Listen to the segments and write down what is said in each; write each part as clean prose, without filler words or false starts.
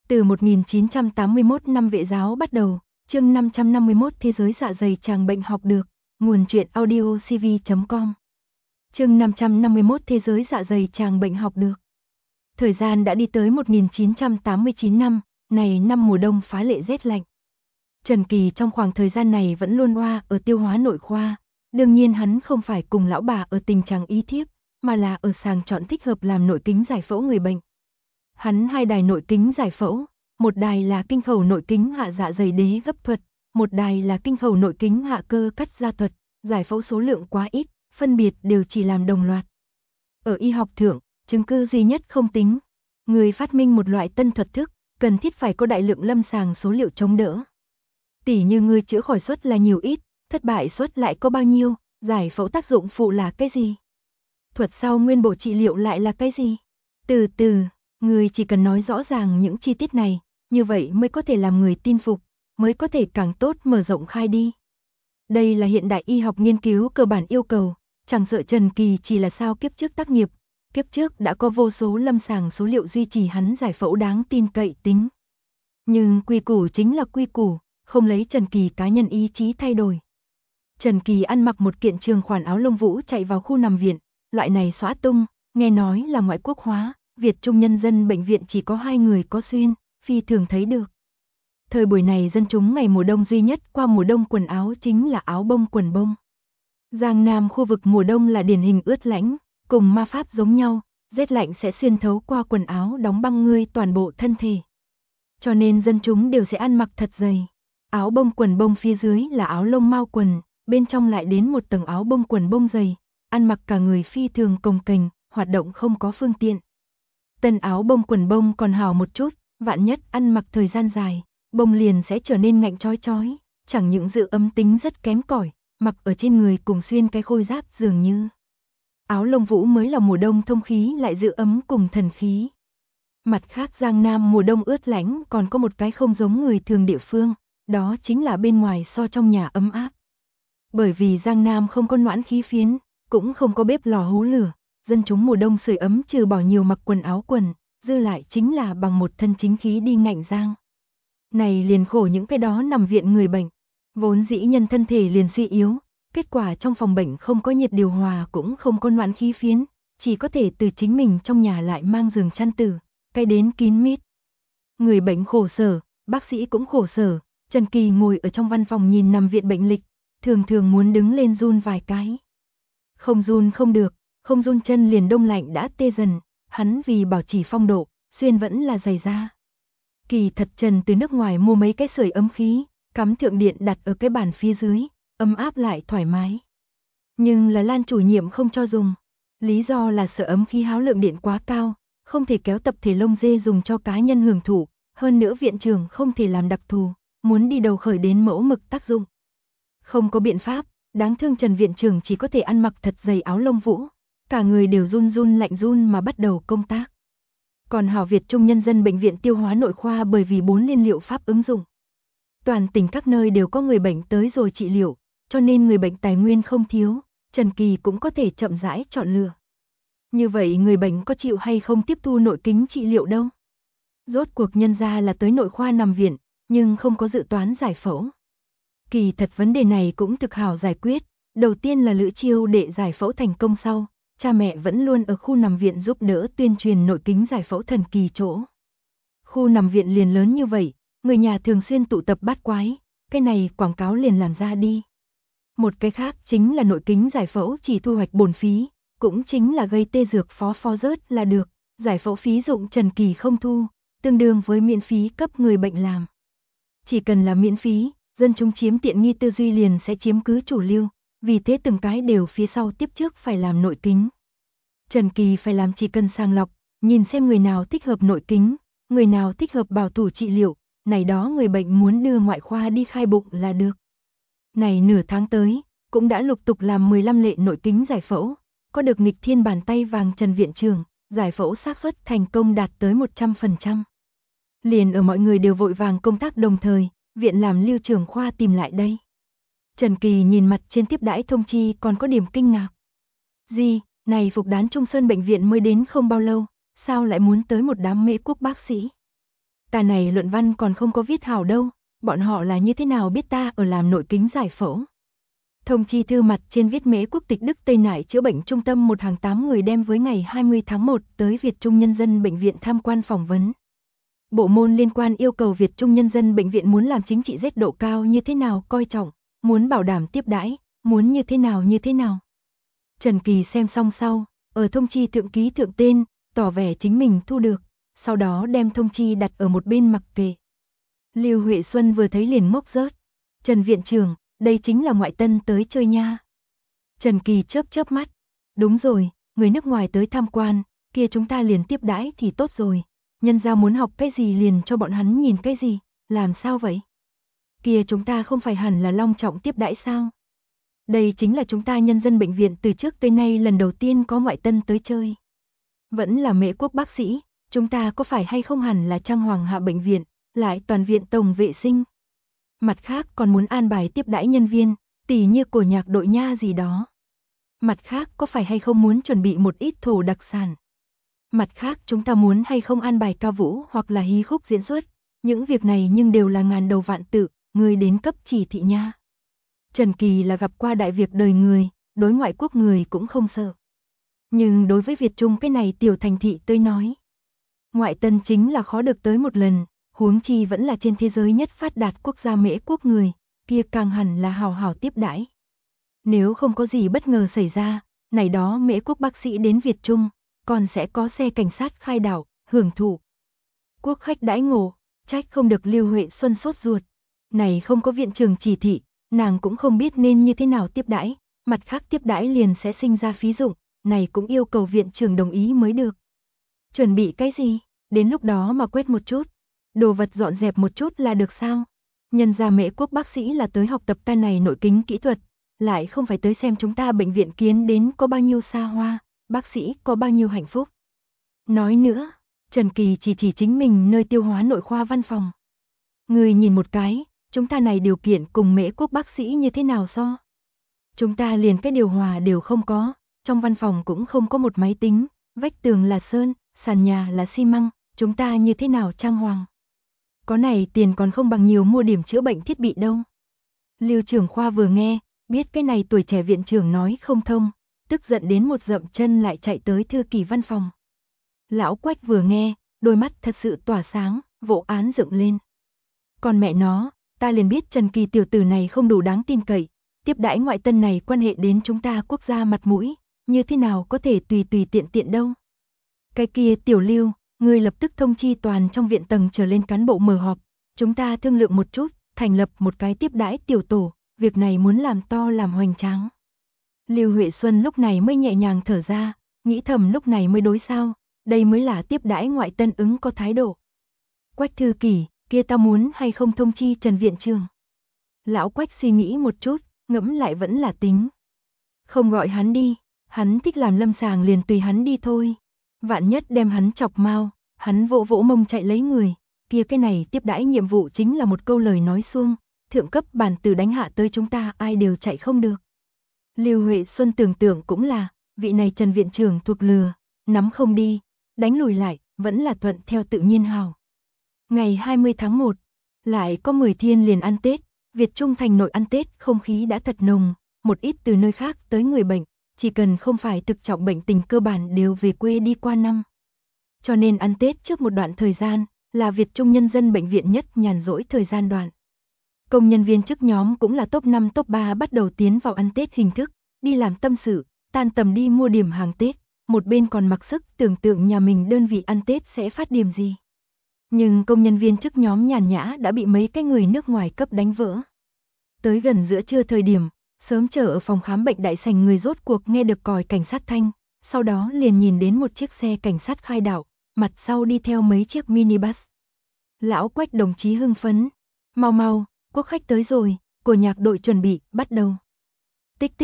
Từ 1981 năm Vệ giáo bắt đầu, chương 551 Thế giới dạ dày chàng bệnh học được, nguồn truyện audio cv.com. Chương 551 Thế giới dạ dày chàng bệnh học được. Thời gian đã đi tới 1989 năm, này năm mùa đông phá lệ rét lạnh. Trần Kỳ trong khoảng thời gian này vẫn luôn oa ở tiêu hóa nội khoa, đương nhiên hắn không phải cùng lão bà ở tình trạng y thiếp, mà là ở sàng chọn thích hợp làm nội kính giải phẫu người bệnh. Hắn 2 đài nội kính giải phẫu, một đài là kinh khẩu nội kính hạ dạ dày đế gấp thuật, một đài là kinh khẩu nội kính hạ cơ cắt da thuật, giải phẫu số lượng quá ít, phân biệt đều chỉ làm đồng loạt. Ở y học thượng, chứng cứ duy nhất không tính. Người phát minh một loại tân thuật thức, cần thiết phải có đại lượng lâm sàng số liệu chống đỡ. Tỉ như người chữa khỏi suất là nhiều ít, thất bại suất lại có bao nhiêu, giải phẫu tác dụng phụ là cái gì? Thuật sau nguyên bộ trị liệu lại là cái gì? Từ từ, người chỉ cần nói rõ ràng những chi tiết này, như vậy mới có thể làm người tin phục, mới có thể càng tốt mở rộng khai đi. Đây là hiện đại y học nghiên cứu cơ bản yêu cầu, chẳng sợ Trần Kỳ chỉ là sao kiếp trước tác nghiệp, kiếp trước đã có vô số lâm sàng số liệu duy trì hắn giải phẫu đáng tin cậy tính. Nhưng quy củ chính là quy củ, không lấy Trần Kỳ cá nhân ý chí thay đổi. Trần Kỳ ăn mặc một kiện trường khoản áo lông vũ chạy vào khu nằm viện, loại này xõa tung, nghe nói là ngoại quốc hóa, Việt Trung nhân dân bệnh viện chỉ có 2 người có xuyên, phi thường thấy được. Thời buổi này dân chúng ngày mùa đông duy nhất qua mùa đông quần áo chính là áo bông quần bông. Giang Nam khu vực mùa đông là điển hình ướt lãnh, cùng ma pháp giống nhau, rét lạnh sẽ xuyên thấu qua quần áo đóng băng ngươi toàn bộ thân thể. Cho nên dân chúng đều sẽ ăn mặc thật dày. Áo bông quần bông phía dưới là áo lông mao quần, bên trong lại đến một tầng áo bông quần bông dày, ăn mặc cả người phi thường cồng kềnh, hoạt động không có phương tiện. Tân áo bông quần bông còn hào một chút, vạn nhất ăn mặc thời gian dài, bông liền sẽ trở nên ngạnh chói chói, chẳng những giữ ấm tính rất kém cỏi, mặc ở trên người cùng xuyên cái khôi giáp dường như. Áo lông vũ mới là mùa đông thông khí lại giữ ấm cùng thần khí. Mặt khác Giang Nam mùa đông ướt lạnh còn có một cái không giống người thường địa phương, đó chính là bên ngoài so trong nhà ấm áp. Bởi vì Giang Nam không có noãn khí phiến, cũng không có bếp lò hú lửa, dân chúng mùa đông sưởi ấm trừ bỏ nhiều mặc quần áo quần, dư lại chính là bằng một thân chính khí đi ngạnh giang. Này liền khổ những cái đó nằm viện người bệnh, vốn dĩ nhân thân thể liền suy yếu, kết quả trong phòng bệnh không có nhiệt điều hòa cũng không có noãn khí phiến, chỉ có thể từ chính mình trong nhà lại mang giường chăn tử, cái đến kín mít. Người bệnh khổ sở, bác sĩ cũng khổ sở, Trần Kỳ ngồi ở trong văn phòng nhìn nằm viện bệnh lịch, thường thường muốn đứng lên run vài cái. Không run không được, không run chân liền đông lạnh đã tê dần, hắn vì bảo trì phong độ, xuyên vẫn là giày da. Kỳ thật Trần từ nước ngoài mua mấy cái sưởi ấm khí, cắm thượng điện đặt ở cái bàn phía dưới, ấm áp lại thoải mái. Nhưng là Lan chủ nhiệm không cho dùng, lý do là sợ ấm khí háo lượng điện quá cao, không thể kéo tập thể lông dê dùng cho cá nhân hưởng thụ, hơn nữa viện trưởng không thể làm đặc thù, muốn đi đầu khởi đến mẫu mực tác dụng. Không có biện pháp, đáng thương Trần viện trưởng chỉ có thể ăn mặc thật dày áo lông vũ, cả người đều run run lạnh run mà bắt đầu công tác. Còn hảo Việt Trung nhân dân bệnh viện tiêu hóa nội khoa bởi vì 4 liên liệu pháp ứng dụng. Toàn tỉnh các nơi đều có người bệnh tới rồi trị liệu, cho nên người bệnh tài nguyên không thiếu, Trần Kỳ cũng có thể chậm rãi chọn lựa. Như vậy người bệnh có chịu hay không tiếp thu nội kính trị liệu đâu? Rốt cuộc nhân ra là tới nội khoa nằm viện, nhưng không có dự toán giải phẫu. Kỳ thật vấn đề này cũng thực hảo giải quyết, đầu tiên là Lữ Chiêu để giải phẫu thành công sau, cha mẹ vẫn luôn ở khu nằm viện giúp đỡ tuyên truyền nội kính giải phẫu thần kỳ chỗ. Khu nằm viện liền lớn như vậy, người nhà thường xuyên tụ tập bát quái, cái này quảng cáo liền làm ra đi. Một cái khác chính là nội kính giải phẫu chỉ thu hoạch bổn phí, cũng chính là gây tê dược phó rớt là được, giải phẫu phí dụng Trần Kỳ không thu, tương đương với miễn phí cấp người bệnh làm. Chỉ cần là miễn phí, dân chúng chiếm tiện nghi tư duy liền sẽ chiếm cứ chủ lưu, vì thế từng cái đều phía sau tiếp trước phải làm nội kính. Trần Kỳ phải làm chỉ cần sàng lọc, nhìn xem người nào thích hợp nội kính, người nào thích hợp bảo thủ trị liệu, này đó người bệnh muốn đưa ngoại khoa đi khai bụng là được. Này nửa tháng tới, cũng đã lục tục làm 15 lệ nội kính giải phẫu, có được nghịch thiên bàn tay vàng Trần viện trưởng, giải phẫu xác suất thành công đạt tới 100%. Liền ở mọi người đều vội vàng công tác đồng thời, viện làm Lưu trưởng khoa tìm lại đây. Trần Kỳ nhìn mặt trên tiếp đãi thông chi còn có điểm kinh ngạc. Gì, này Phục Đán Trung Sơn bệnh viện mới đến không bao lâu, sao lại muốn tới một đám Mễ quốc bác sĩ? Ta này luận văn còn không có viết hảo đâu, bọn họ là như thế nào biết ta ở làm nội kính giải phẫu. Thông chi thư mặt trên viết Mễ quốc tịch Đức Tây Nại chữa bệnh trung tâm một hàng 8 người đem với ngày 20 tháng 1 tới Việt Trung Nhân dân Bệnh viện tham quan phỏng vấn. Bộ môn liên quan yêu cầu Việt Trung Nhân dân Bệnh viện muốn làm chính trị Z độ cao như thế nào coi trọng, muốn bảo đảm tiếp đãi, muốn như thế nào. Trần Kỳ xem xong sau, ở thông chi thượng ký thượng tên, tỏ vẻ chính mình thu được, sau đó đem thông chi đặt ở một bên mặc kệ. Lưu Huệ Xuân vừa thấy liền ngốc rớt. Trần viện trưởng, đây chính là ngoại tân tới chơi nha. Trần Kỳ chớp mắt. Đúng rồi, người nước ngoài tới tham quan, kia chúng ta liền tiếp đãi thì tốt rồi. Nhân gia muốn học cái gì liền cho bọn hắn nhìn cái gì, làm sao vậy? Kia chúng ta không phải hẳn là long trọng tiếp đãi sao? Đây chính là chúng ta nhân dân bệnh viện từ trước tới nay lần đầu tiên có ngoại tân tới chơi. Vẫn là Mễ quốc bác sĩ, chúng ta có phải hay không hẳn là trang hoàng hạ bệnh viện, lại toàn viện tổng vệ sinh. Mặt khác còn muốn an bài tiếp đãi nhân viên, tỉ như của nhạc đội nha gì đó. Mặt khác có phải hay không muốn chuẩn bị một ít thổ đặc sản. Mặt khác chúng ta muốn hay không an bài ca vũ hoặc là hí khúc diễn xuất. Những việc này nhưng đều là ngàn đầu vạn tự, người đến cấp chỉ thị nha. Trần Kỳ là gặp qua đại việc đời người, đối ngoại quốc người cũng không sợ. Nhưng đối với Việt Trung cái này tiểu thành thị tôi nói. Ngoại tân chính là khó được tới một lần, huống chi vẫn là trên thế giới nhất phát đạt quốc gia Mễ quốc người, kia càng hẳn là hào hào tiếp đãi. Nếu không có gì bất ngờ xảy ra, này đó Mễ quốc bác sĩ đến Việt Trung, còn sẽ có xe cảnh sát khai đảo, hưởng thụ. Quốc khách đãi ngộ, trách không được Lưu Huệ Xuân sốt ruột. Này không có viện trưởng chỉ thị, nàng cũng không biết nên như thế nào tiếp đãi, mặt khác tiếp đãi liền sẽ sinh ra phí dụng, này cũng yêu cầu viện trưởng đồng ý mới được. Chuẩn bị cái gì? Đến lúc đó mà quét một chút, đồ vật dọn dẹp một chút là được sao? Nhân gia Mễ quốc bác sĩ là tới học tập ta này nội kính kỹ thuật, lại không phải tới xem chúng ta bệnh viện kiến đến có bao nhiêu xa hoa, bác sĩ có bao nhiêu hạnh phúc. Nói nữa, Trần Kỳ chỉ chính mình nơi tiêu hóa nội khoa văn phòng. Người nhìn một cái, chúng ta này điều kiện cùng Mễ quốc bác sĩ như thế nào so? Chúng ta liền cái điều hòa đều không có, trong văn phòng cũng không có một máy tính, vách tường là sơn, sàn nhà là xi măng, chúng ta như thế nào trang hoàng? Có này tiền còn không bằng nhiều mua điểm chữa bệnh thiết bị đâu. Lưu trưởng khoa vừa nghe, biết cái này tuổi trẻ viện trưởng nói không thông, tức giận đến một dậm chân lại chạy tới thư ký văn phòng. Lão Quách vừa nghe, đôi mắt thật sự tỏa sáng, vỗ án dựng lên. Còn mẹ nó, ta liền biết Trần Kỳ tiểu tử này không đủ đáng tin cậy, tiếp đãi ngoại tân này quan hệ đến chúng ta quốc gia mặt mũi, như thế nào có thể tùy tiện đâu. Cái kia tiểu Lưu, ngươi lập tức thông chi toàn trong viện tầng trở lên cán bộ mở họp, chúng ta thương lượng một chút, thành lập một cái tiếp đãi tiểu tổ, việc này muốn làm to làm hoành tráng. Lưu Huệ Xuân lúc này mới nhẹ nhàng thở ra, nghĩ thầm lúc này mới đối sao, đây mới là tiếp đãi ngoại tân ứng có thái độ. Quách thư kỷ, kia tao muốn hay không thông chi Trần viện trưởng. Lão Quách suy nghĩ một chút, ngẫm lại vẫn là tính. Không gọi hắn đi, hắn thích làm lâm sàng liền tùy hắn đi thôi. Vạn nhất đem hắn chọc mau, hắn vỗ mông chạy lấy người, kia cái này tiếp đãi nhiệm vụ chính là một câu lời nói suông, thượng cấp bản từ đánh hạ tới chúng ta ai đều chạy không được. Lưu Huệ Xuân tưởng tượng cũng là, vị này Trần viện trưởng thuộc lừa, nắm không đi, đánh lùi lại, vẫn là thuận theo tự nhiên hào. Ngày 20 tháng 1, lại có 10 thiên liền ăn Tết, Việt Trung thành nội ăn Tết không khí đã thật nồng, một ít từ nơi khác tới người bệnh, chỉ cần không phải thực trọng bệnh tình cơ bản đều về quê đi qua năm. Cho nên ăn Tết trước một đoạn thời gian, là Việt Trung Nhân dân Bệnh viện nhất nhàn rỗi thời gian đoạn. Công nhân viên chức nhóm cũng là top 5 top 3 bắt đầu tiến vào ăn Tết hình thức, đi làm tâm sự, tan tầm đi mua điểm hàng Tết, một bên còn mặc sức tưởng tượng nhà mình đơn vị ăn Tết sẽ phát điểm gì. Nhưng công nhân viên chức nhóm nhàn nhã đã bị mấy cái người nước ngoài cấp đánh vỡ. Tới gần giữa trưa thời điểm, sớm chờ ở phòng khám bệnh đại sảnh người rốt cuộc nghe được còi cảnh sát thanh, sau đó liền nhìn đến một chiếc xe cảnh sát khai đảo, mặt sau đi theo mấy chiếc minibus. Lão Quách đồng chí hưng phấn, mau, quốc khách tới rồi, của nhạc đội chuẩn bị, bắt đầu. Tích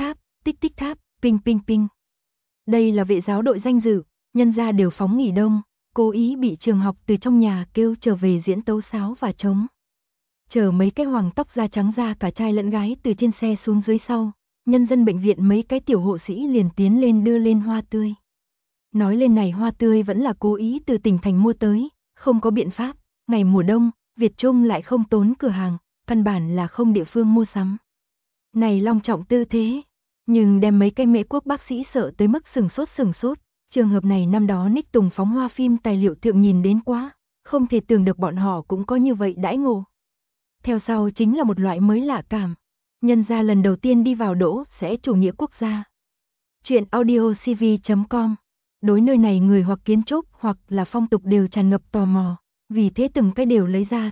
tích tháp, ping. Đây là vệ giáo đội danh dự, nhân gia đều phóng nghỉ đông, cố ý bị trường học từ trong nhà kêu trở về diễn tấu sáo và trống. Chờ mấy cái hoàng tóc da trắng da cả trai lẫn gái từ trên xe xuống dưới sau, nhân dân bệnh viện mấy cái tiểu hộ sĩ liền tiến lên đưa lên hoa tươi. Nói lên này hoa tươi vẫn là cố ý từ tỉnh thành mua tới, không có biện pháp, ngày mùa đông, Việt Trung lại không tốn cửa hàng, căn bản là không địa phương mua sắm. Này long trọng tư thế, nhưng đem mấy cái Mễ Quốc bác sĩ sợ tới mức sừng sốt. Trường hợp này năm đó Nick Tùng phóng hoa phim tài liệu thượng nhìn đến quá, không thể tưởng được bọn họ cũng có như vậy đãi ngộ. Theo sau chính là một loại mới lạ cảm. Nhân gia lần đầu tiên đi vào đỗ sẽ chủ nghĩa quốc gia. Chuyện audiocv.com. Đối nơi này người hoặc kiến trúc hoặc là phong tục đều tràn ngập tò mò, vì thế từng cái đều lấy ra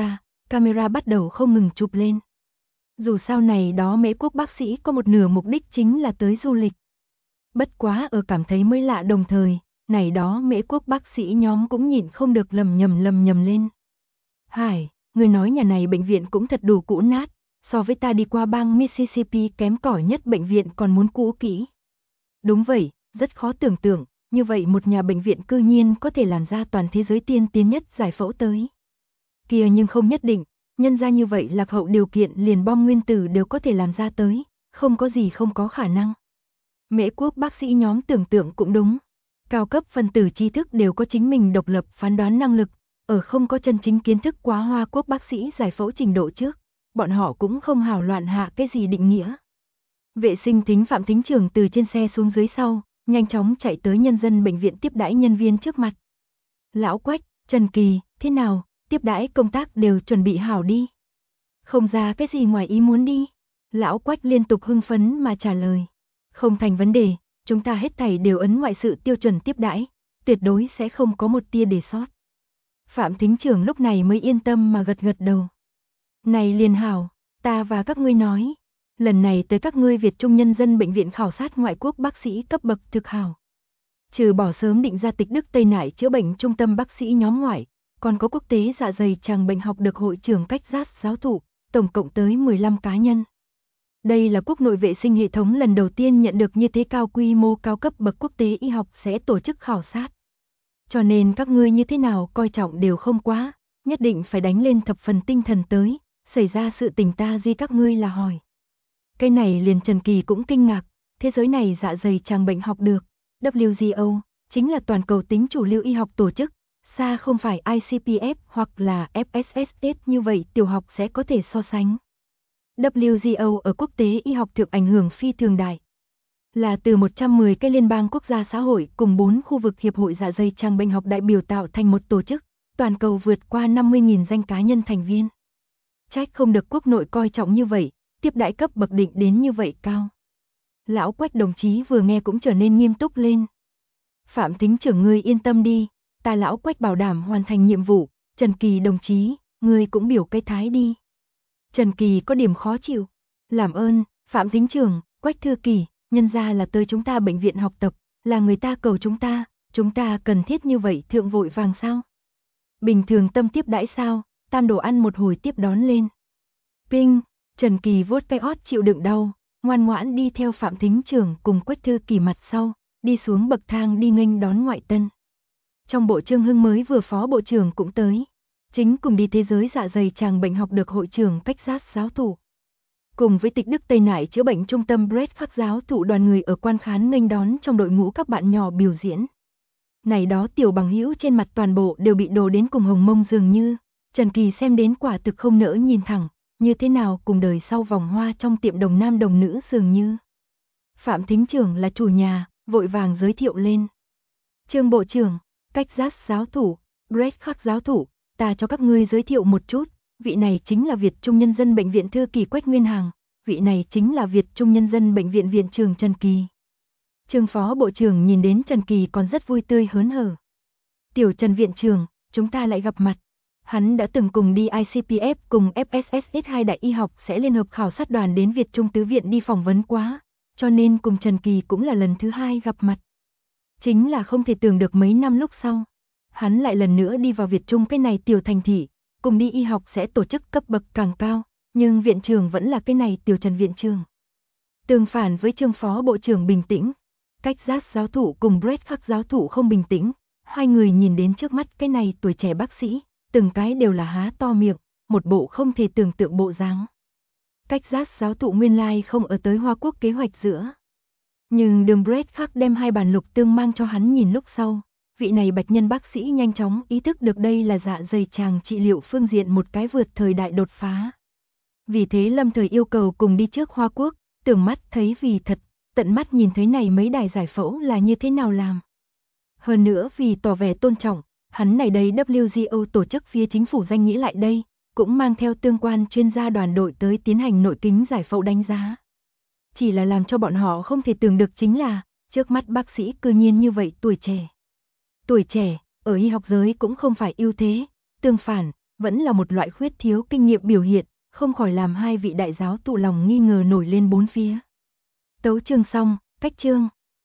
camera bắt đầu không ngừng chụp lên. Dù sao này đó Mễ Quốc bác sĩ có một nửa mục đích chính là tới du lịch. Bất quá ở cảm thấy mới lạ đồng thời, này đó Mễ Quốc bác sĩ nhóm cũng nhịn không được lầm nhầm lên. Hải, người nói nhà này bệnh viện cũng thật đủ cũ nát, so với ta đi qua bang Mississippi kém cỏi nhất bệnh viện còn muốn cũ kỹ. Đúng vậy, rất khó tưởng tượng, như vậy một nhà bệnh viện cư nhiên có thể làm ra toàn thế giới tiên tiến nhất giải phẫu tới. Kia nhưng không nhất định, nhân ra như vậy lạc hậu điều kiện liền bom nguyên tử đều có thể làm ra tới, không có gì không có khả năng. Mễ Quốc bác sĩ nhóm tưởng tượng cũng đúng. Cao cấp phân tử tri thức đều có chính mình độc lập phán đoán năng lực, ở không có chân chính kiến thức quá Hoa Quốc bác sĩ giải phẫu trình độ trước, bọn họ cũng không hào loạn hạ cái gì định nghĩa. Vệ sinh thính Phạm Thính Trưởng từ trên xe xuống dưới sau, nhanh chóng chạy tới nhân dân bệnh viện tiếp đãi nhân viên trước mặt. Lão Quách, Trần Kỳ, thế nào, tiếp đãi công tác đều chuẩn bị hảo đi. Không ra cái gì ngoài ý muốn đi. Lão Quách liên tục hưng phấn mà trả lời. Không thành vấn đề, chúng ta hết thảy đều ấn ngoại sự tiêu chuẩn tiếp đãi, tuyệt đối sẽ không có một tia để sót. Phạm Thính Trưởng lúc này mới yên tâm mà gật đầu. Này liền hảo, ta và các ngươi nói, lần này tới các ngươi Việt Trung nhân dân bệnh viện khảo sát ngoại quốc bác sĩ cấp bậc thực hảo. Trừ bỏ sớm định ra tịch Đức Tây Nại chữa bệnh trung tâm bác sĩ nhóm ngoại, còn có quốc tế dạ dày tràng bệnh học được hội trưởng Cách Giác giáo thụ, tổng cộng tới 15 cá nhân. Đây là quốc nội vệ sinh hệ thống lần đầu tiên nhận được như thế cao quy mô cao cấp bậc quốc tế y học sẽ tổ chức khảo sát. Cho nên các ngươi như thế nào coi trọng đều không quá, nhất định phải đánh lên thập phần tinh thần tới, xảy ra sự tình ta duy các ngươi là hỏi. Cái này liền Trần Kỳ cũng kinh ngạc, thế giới này dạ dày tràng bệnh học được, WGO, chính là toàn cầu tính chủ lưu y học tổ chức, xa không phải ICPF hoặc là FSSS như vậy tiểu học sẽ có thể so sánh. WGO ở quốc tế y học thượng ảnh hưởng phi thường đại. Là từ 110 cái liên bang quốc gia xã hội cùng 4 khu vực hiệp hội dạ dày tràng bệnh học đại biểu tạo thành một tổ chức, toàn cầu vượt qua 50.000 danh cá nhân thành viên. Trách không được quốc nội coi trọng như vậy, tiếp đãi cấp bậc định đến như vậy cao. Lão Quách đồng chí vừa nghe cũng trở nên nghiêm túc lên. Phạm Thính Trưởng ngươi yên tâm đi, ta Lão Quách bảo đảm hoàn thành nhiệm vụ, Trần Kỳ đồng chí, ngươi cũng biểu cái thái đi. Trần Kỳ có điểm khó chịu. Làm ơn, Phạm Thính Trưởng, Quách Thư Kỳ, nhân ra là tới chúng ta bệnh viện học tập, là người ta cầu chúng ta cần thiết như vậy thượng vội vàng sao? Bình thường tâm tiếp đãi sao, tam đồ ăn một hồi tiếp đón lên. Ping, Trần Kỳ vuốt cái ót chịu đựng đau, ngoan ngoãn đi theo Phạm Thính Trưởng cùng Quách Thư Kỳ mặt sau, đi xuống bậc thang đi nghênh đón ngoại tân. Trong bộ Trương Hưng mới vừa phó bộ trưởng cũng tới. Chính cùng đi thế giới dạ dày tràng bệnh học được hội trưởng Cách Giác giáo thụ. Cùng với tịch Đức Tây Nại chữa bệnh trung tâm Brett Khắc giáo thụ đoàn người ở quan khán nghênh đón trong đội ngũ các bạn nhỏ biểu diễn. Này đó tiểu bằng hữu trên mặt toàn bộ đều bị đồ đến cùng hồng mông dường như, Trần Kỳ xem đến quả thực không nỡ nhìn thẳng, như thế nào cùng đời sau vòng hoa trong tiệm đồng nam đồng nữ dường như. Phạm Thính Trưởng là chủ nhà, vội vàng giới thiệu lên. Trương bộ trưởng, Cách Giác giáo thụ, Brett Khắc giáo thụ, ta cho các ngươi giới thiệu một chút, vị này chính là Việt Trung nhân dân bệnh viện thư ký Quách Nguyên Hằng, vị này chính là Việt Trung nhân dân bệnh viện viện trưởng Trần Kỳ. Trương phó bộ trưởng nhìn đến Trần Kỳ còn rất vui tươi hớn hở. Tiểu Trần viện trưởng, chúng ta lại gặp mặt. Hắn đã từng cùng đi ICPF cùng FSSS hai đại y học sẽ liên hợp khảo sát đoàn đến Việt Trung tứ viện đi phỏng vấn quá, cho nên cùng Trần Kỳ cũng là lần thứ hai gặp mặt. Chính là không thể tưởng được mấy năm lúc sau, hắn lại lần nữa đi vào Việt Trung cái này tiểu thành thị, cùng đi y học sẽ tổ chức cấp bậc càng cao, nhưng viện trưởng vẫn là cái này Tiểu Trần viện trưởng. Tương phản với Trương phó bộ trưởng bình tĩnh, Cách Giác giáo thụ cùng Brett Khắc giáo thụ không bình tĩnh, hai người nhìn đến trước mắt cái này tuổi trẻ bác sĩ, từng cái đều là há to miệng, một bộ không thể tưởng tượng bộ dáng. Cách Giác giáo thụ nguyên lai không ở tới Hoa Quốc kế hoạch giữa. Nhưng đường Brett Khắc đem hai bản lục tương mang cho hắn nhìn lúc sau, vị này bạch nhân bác sĩ nhanh chóng ý thức được đây là dạ dày tràng trị liệu phương diện một cái vượt thời đại đột phá. Vì thế lâm thời yêu cầu cùng đi trước Hoa Quốc, tưởng mắt thấy vì thật, tận mắt nhìn thấy này mấy đài giải phẫu là như thế nào làm. Hơn nữa vì tỏ vẻ tôn trọng, hắn này đây WGO tổ chức phía chính phủ danh nghĩa lại đây, cũng mang theo tương quan chuyên gia đoàn đội tới tiến hành nội kính giải phẫu đánh giá. Chỉ là làm cho bọn họ không thể tưởng được chính là, trước mắt bác sĩ cư nhiên như vậy tuổi trẻ. Tuổi trẻ, ở y học giới cũng không phải ưu thế, tương phản, vẫn là một loại khuyết thiếu kinh nghiệm biểu hiện, không khỏi làm hai vị đại giáo tụ lòng nghi ngờ nổi lên bốn phía. Tấu chương xong, cách chương.